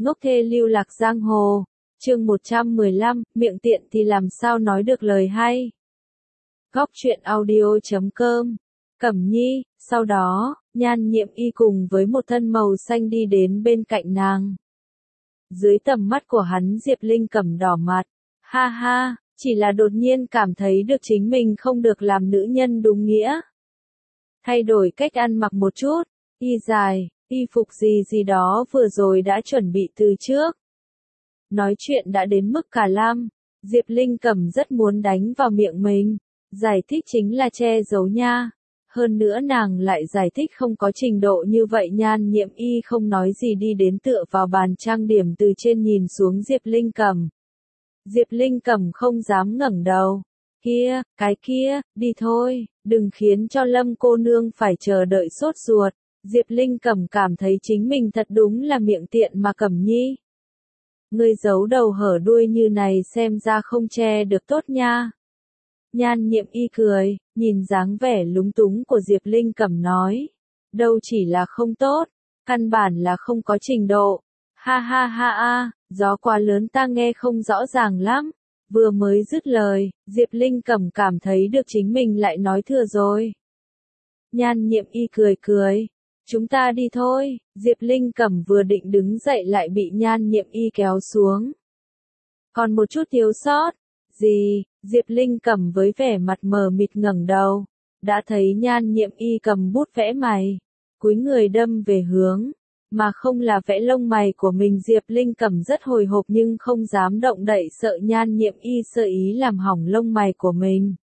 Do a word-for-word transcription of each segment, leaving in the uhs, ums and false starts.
Ngốc thê lưu lạc giang hồ. Chương một trăm mười lăm, miệng tiện thì làm sao nói được lời hay. Góc truyện audio chấm com. Cẩm Nhi, sau đó, Nhan Nhiệm Y cùng với một thân màu xanh đi đến bên cạnh nàng. Dưới tầm mắt của hắn Diệp Linh Cẩm đỏ mặt. Ha ha, chỉ là đột nhiên cảm thấy được chính mình không được làm nữ nhân đúng nghĩa. Thay đổi cách ăn mặc một chút, y dài, y phục gì gì đó vừa rồi đã chuẩn bị từ trước. Nói chuyện đã đến mức cả lam, Diệp Linh Cẩm rất muốn đánh vào miệng mình, giải thích chính là che giấu nha. Hơn nữa nàng lại giải thích không có trình độ như vậy. Nhan Nhiệm Y không nói gì đi đến tựa vào bàn trang điểm từ trên nhìn xuống Diệp Linh Cẩm. Diệp Linh Cẩm không dám ngẩng đầu. Kia, cái kia, đi thôi, đừng khiến cho Lâm cô nương phải chờ đợi sốt ruột. Diệp Linh Cẩm cảm thấy chính mình thật đúng là miệng tiện mà Cẩm Nhi. Ngươi giấu đầu hở đuôi như này xem ra không che được tốt nha. Nhan Nhiệm Y cười, nhìn dáng vẻ lúng túng của Diệp Linh Cẩm nói. Đâu chỉ là không tốt, căn bản là không có trình độ. Ha ha ha a, gió quá lớn ta nghe không rõ ràng lắm. Vừa mới dứt lời, Diệp Linh Cẩm cảm thấy được chính mình lại nói thừa rồi. Nhan Nhiệm Y cười cười. Chúng ta đi thôi. Diệp Linh Cẩm vừa định đứng dậy lại bị Nhan Nhiệm Y kéo xuống. Còn một chút thiếu sót. Gì? Diệp Linh Cẩm với vẻ mặt mờ mịt ngẩng đầu. Đã thấy Nhan Nhiệm Y cầm bút vẽ mày. Cúi người đâm về hướng. Mà không là vẽ lông mày của mình. Diệp Linh Cẩm rất hồi hộp nhưng không dám động đậy sợ Nhan Nhiệm Y sơ ý làm hỏng lông mày của mình.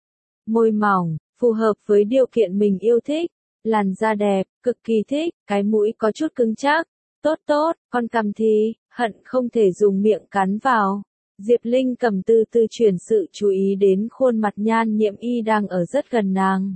Môi mỏng, phù hợp với điều kiện mình yêu thích. Làn da đẹp, cực kỳ thích, cái mũi có chút cứng chắc. Tốt tốt, con cằm thì, hận không thể dùng miệng cắn vào. Diệp Linh Cẩm từ từ chuyển sự chú ý đến khuôn mặt Nhan Nhiệm Y đang ở rất gần nàng.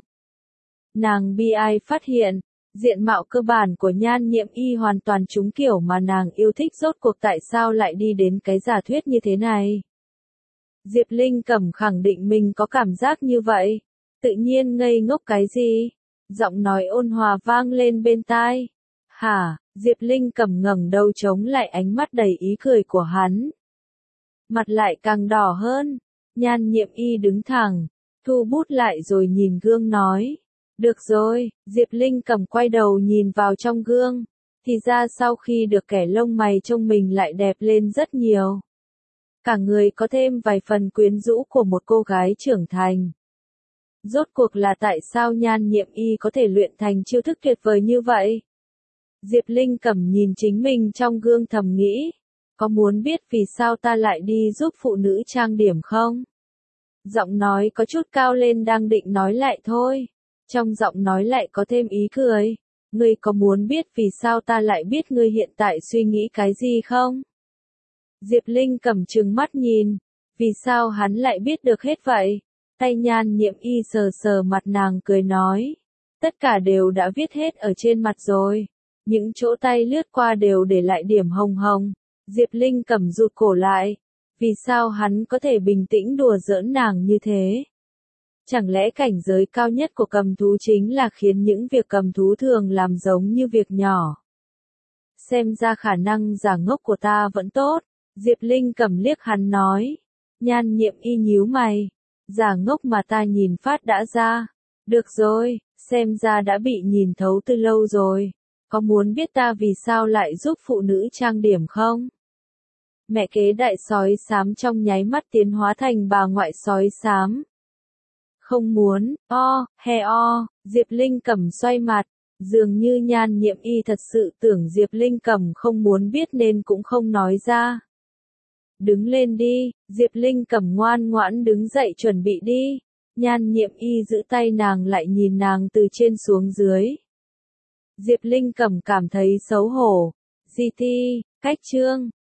Nàng bi ai phát hiện, diện mạo cơ bản của Nhan Nhiệm Y hoàn toàn trúng kiểu mà nàng yêu thích, rốt cuộc tại sao lại đi đến cái giả thuyết như thế này. Diệp Linh Cẩm khẳng định mình có cảm giác như vậy. Tự nhiên ngây ngốc cái gì? Giọng nói ôn hòa vang lên bên tai. Hả? Diệp Linh Cẩm ngẩng đầu chống lại ánh mắt đầy ý cười của hắn. Mặt lại càng đỏ hơn. Nhan Nhiệm Y đứng thẳng, thu bút lại rồi nhìn gương nói. Được rồi. Diệp Linh Cẩm quay đầu nhìn vào trong gương. Thì ra sau khi được kẻ lông mày trông mình lại đẹp lên rất nhiều. Cả người có thêm vài phần quyến rũ của một cô gái trưởng thành. Rốt cuộc là tại sao Nhan Nhiệm Y có thể luyện thành chiêu thức tuyệt vời như vậy? Diệp Linh Cẩm nhìn chính mình trong gương thầm nghĩ. Có muốn biết vì sao ta lại đi giúp phụ nữ trang điểm không? Giọng nói có chút cao lên đang định nói lại thôi. Trong giọng nói lại có thêm ý cười. Ngươi có muốn biết vì sao ta lại biết ngươi hiện tại suy nghĩ cái gì không? Diệp Linh Cẩm trừng mắt nhìn. Vì sao hắn lại biết được hết vậy? Tay Nhan Nhiệm Y sờ sờ mặt nàng cười nói. Tất cả đều đã viết hết ở trên mặt rồi. Những chỗ tay lướt qua đều để lại điểm hồng hồng. Diệp Linh Cẩm rụt cổ lại. Vì sao hắn có thể bình tĩnh đùa giỡn nàng như thế? Chẳng lẽ cảnh giới cao nhất của cầm thú chính là khiến những việc cầm thú thường làm giống như việc nhỏ? Xem ra khả năng giả ngốc của ta vẫn tốt. Diệp Linh Cẩm liếc hắn nói. Nhan Nhiệm Y nhíu mày. Giả ngốc mà ta nhìn phát đã ra. Được rồi, xem ra đã bị nhìn thấu từ lâu rồi. Có muốn biết ta vì sao lại giúp phụ nữ trang điểm không? Mẹ kế đại sói xám trong nháy mắt tiến hóa thành bà ngoại sói xám. Không muốn, o, he o, Diệp Linh Cẩm xoay mặt. Dường như Nhan Nhiệm Y thật sự tưởng Diệp Linh Cẩm không muốn biết nên cũng không nói ra. Đứng lên đi. Diệp Linh Cẩm ngoan ngoãn đứng dậy chuẩn bị đi. Nhan Nhiệm Y giữ tay nàng lại nhìn nàng từ trên xuống dưới. Diệp Linh Cẩm cảm thấy xấu hổ. Di ti, cách chương.